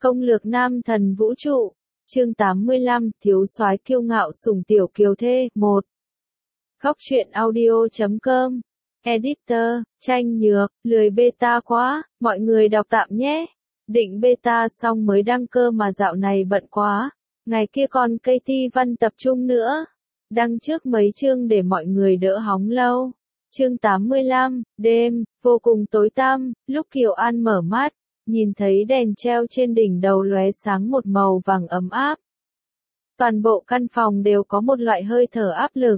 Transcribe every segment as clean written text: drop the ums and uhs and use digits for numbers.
Công lược nam thần vũ trụ, chương 85, thiếu soái kiêu ngạo sủng tiểu kiều thê, 1. Góc truyện audio.com, editor, tranh nhược, lười beta quá, mọi người đọc tạm nhé. Định beta xong mới đăng cơ mà dạo này bận quá, ngày kia còn KT văn tập trung nữa. Đăng trước mấy chương để mọi người đỡ hóng lâu. Chương 85, đêm, vô cùng tối tăm, lúc Kiều An mở mắt, nhìn thấy đèn treo trên đỉnh đầu lóe sáng một màu vàng ấm áp. Toàn bộ căn phòng đều có một loại hơi thở áp lực,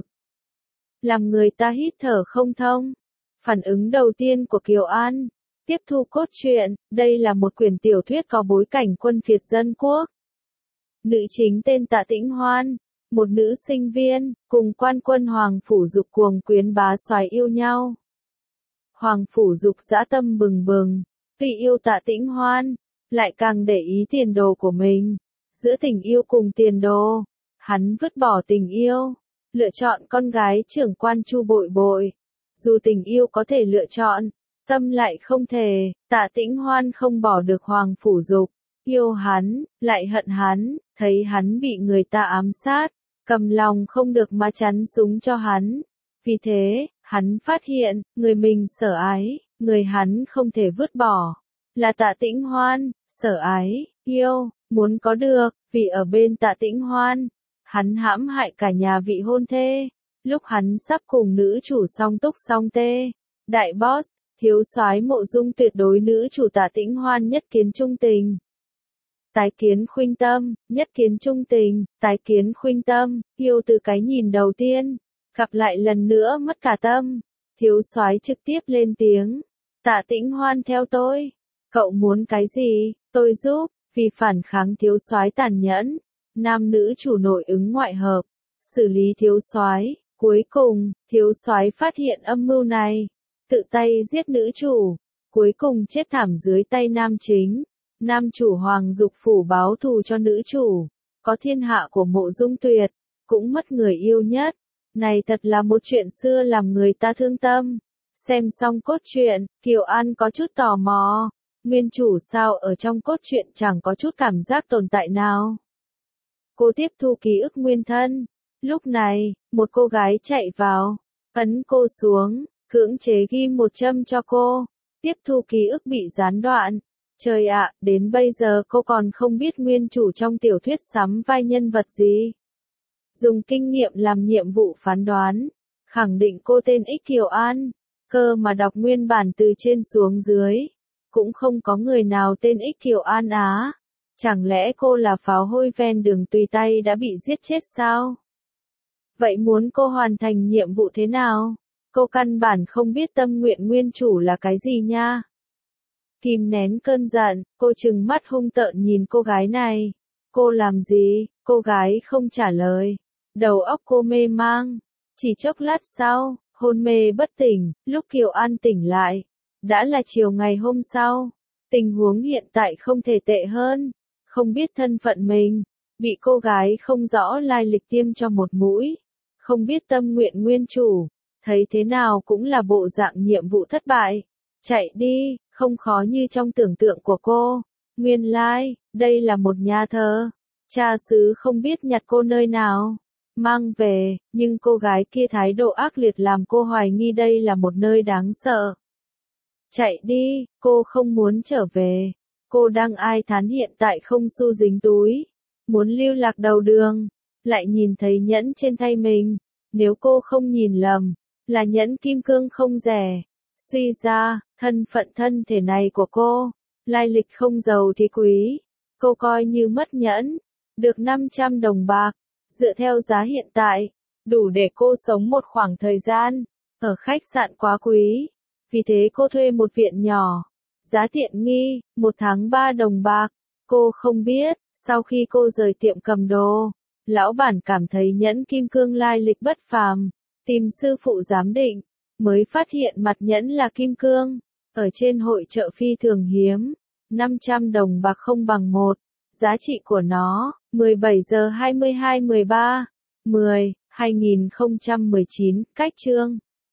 làm người ta hít thở không thông. Phản ứng đầu tiên của Kiều An, tiếp thu cốt truyện, đây là một quyển tiểu thuyết có bối cảnh quân phiệt dân quốc. Nữ chính tên Tạ Tĩnh Hoan, một nữ sinh viên, cùng quan quân Hoàng Phủ Dục cuồng quyến bá soái yêu nhau. Hoàng Phủ Dục dã tâm bừng bừng, vì yêu Tạ Tĩnh Hoan, lại càng để ý tiền đồ của mình. Giữa tình yêu cùng tiền đồ, hắn vứt bỏ tình yêu, lựa chọn con gái trưởng quan Chu Bội Bội. Dù tình yêu có thể lựa chọn, tâm lại không thể. Tạ Tĩnh Hoan không bỏ được Hoàng Phủ Dục, yêu hắn, lại hận hắn, thấy hắn bị người ta ám sát, cầm lòng không được mà chắn súng cho hắn. Vì thế, hắn phát hiện, người mình sở ái, người hắn không thể vứt bỏ, là Tạ Tĩnh Hoan. Sở ái, yêu, muốn có được, vì ở bên Tạ Tĩnh Hoan, hắn hãm hại cả nhà vị hôn thê. Lúc hắn sắp cùng nữ chủ song túc song tê, đại boss, thiếu soái Mộ Dung tuyệt đối nữ chủ Tạ Tĩnh Hoan nhất kiến trung tình. Tái kiến khuynh tâm, nhất kiến trung tình, tái kiến khuynh tâm, yêu từ cái nhìn đầu tiên, gặp lại lần nữa mất cả tâm. Thiếu soái trực tiếp lên tiếng, Tạ Tĩnh Hoan theo tôi, cậu muốn cái gì, tôi giúp. Vì phản kháng thiếu soái tàn nhẫn, nam nữ chủ nội ứng ngoại hợp, xử lý thiếu soái. Cuối cùng, thiếu soái phát hiện âm mưu này, tự tay giết nữ chủ, cuối cùng chết thảm dưới tay nam chính. Nam chủ Hoàng Dục phủ báo thù cho nữ chủ, có thiên hạ của Mộ Dung Tuyệt, cũng mất người yêu nhất. Này thật là một chuyện xưa làm người ta thương tâm. Xem xong cốt truyện, Kiều An có chút tò mò, nguyên chủ sao ở trong cốt truyện chẳng có chút cảm giác tồn tại nào. Cô tiếp thu ký ức nguyên thân. Lúc này, một cô gái chạy vào, ấn cô xuống, cưỡng chế ghim một châm cho cô. Tiếp thu ký ức bị gián đoạn. Trời ạ, đến bây giờ cô còn không biết nguyên chủ trong tiểu thuyết sắm vai nhân vật gì. Dùng kinh nghiệm làm nhiệm vụ phán đoán, khẳng định cô tên X Kiều An, cơ mà đọc nguyên bản từ trên xuống dưới, cũng không có người nào tên X Kiều An á. Chẳng lẽ cô là pháo hôi ven đường tùy tay đã bị giết chết sao? Vậy muốn cô hoàn thành nhiệm vụ thế nào? Cô căn bản không biết tâm nguyện nguyên chủ là cái gì nha. Kìm nén cơn giận, cô trừng mắt hung tợn nhìn cô gái này. Cô làm gì? Cô gái không trả lời. Đầu óc cô mê mang. Chỉ chốc lát sau, hôn mê bất tỉnh, lúc Kiều An tỉnh lại, đã là chiều ngày hôm sau. Tình huống hiện tại không thể tệ hơn. Không biết thân phận mình, bị cô gái không rõ lai lịch tiêm cho một mũi. Không biết tâm nguyện nguyên chủ, thấy thế nào cũng là bộ dạng nhiệm vụ thất bại. Chạy đi, không khó như trong tưởng tượng của cô. Nguyên lai, đây là một nhà thờ. Cha xứ không biết nhặt cô nơi nào, mang về, nhưng cô gái kia thái độ ác liệt làm cô hoài nghi đây là một nơi đáng sợ. Chạy đi, cô không muốn trở về. Cô đang ai thán hiện tại không xu dính túi, muốn lưu lạc đầu đường, lại nhìn thấy nhẫn trên tay mình. Nếu cô không nhìn lầm, là nhẫn kim cương không rẻ. Suy ra, thân phận thân thể này của cô, lai lịch không giàu thì quý. Cô coi như mất nhẫn, được 500 đồng bạc. Dựa theo giá hiện tại, đủ để cô sống một khoảng thời gian. Ở khách sạn quá quý, vì thế cô thuê một viện nhỏ, giá tiện nghi, 1 tháng 3 đồng bạc. Cô không biết, sau khi cô rời tiệm cầm đồ, lão bản cảm thấy nhẫn kim cương lai lịch bất phàm, tìm sư phụ giám định, mới phát hiện mặt nhẫn là kim cương, ở trên hội chợ phi thường hiếm, 500 đồng bạc không bằng một, giá trị của nó, 17 giờ 22 13, 10, 2019, cách chương.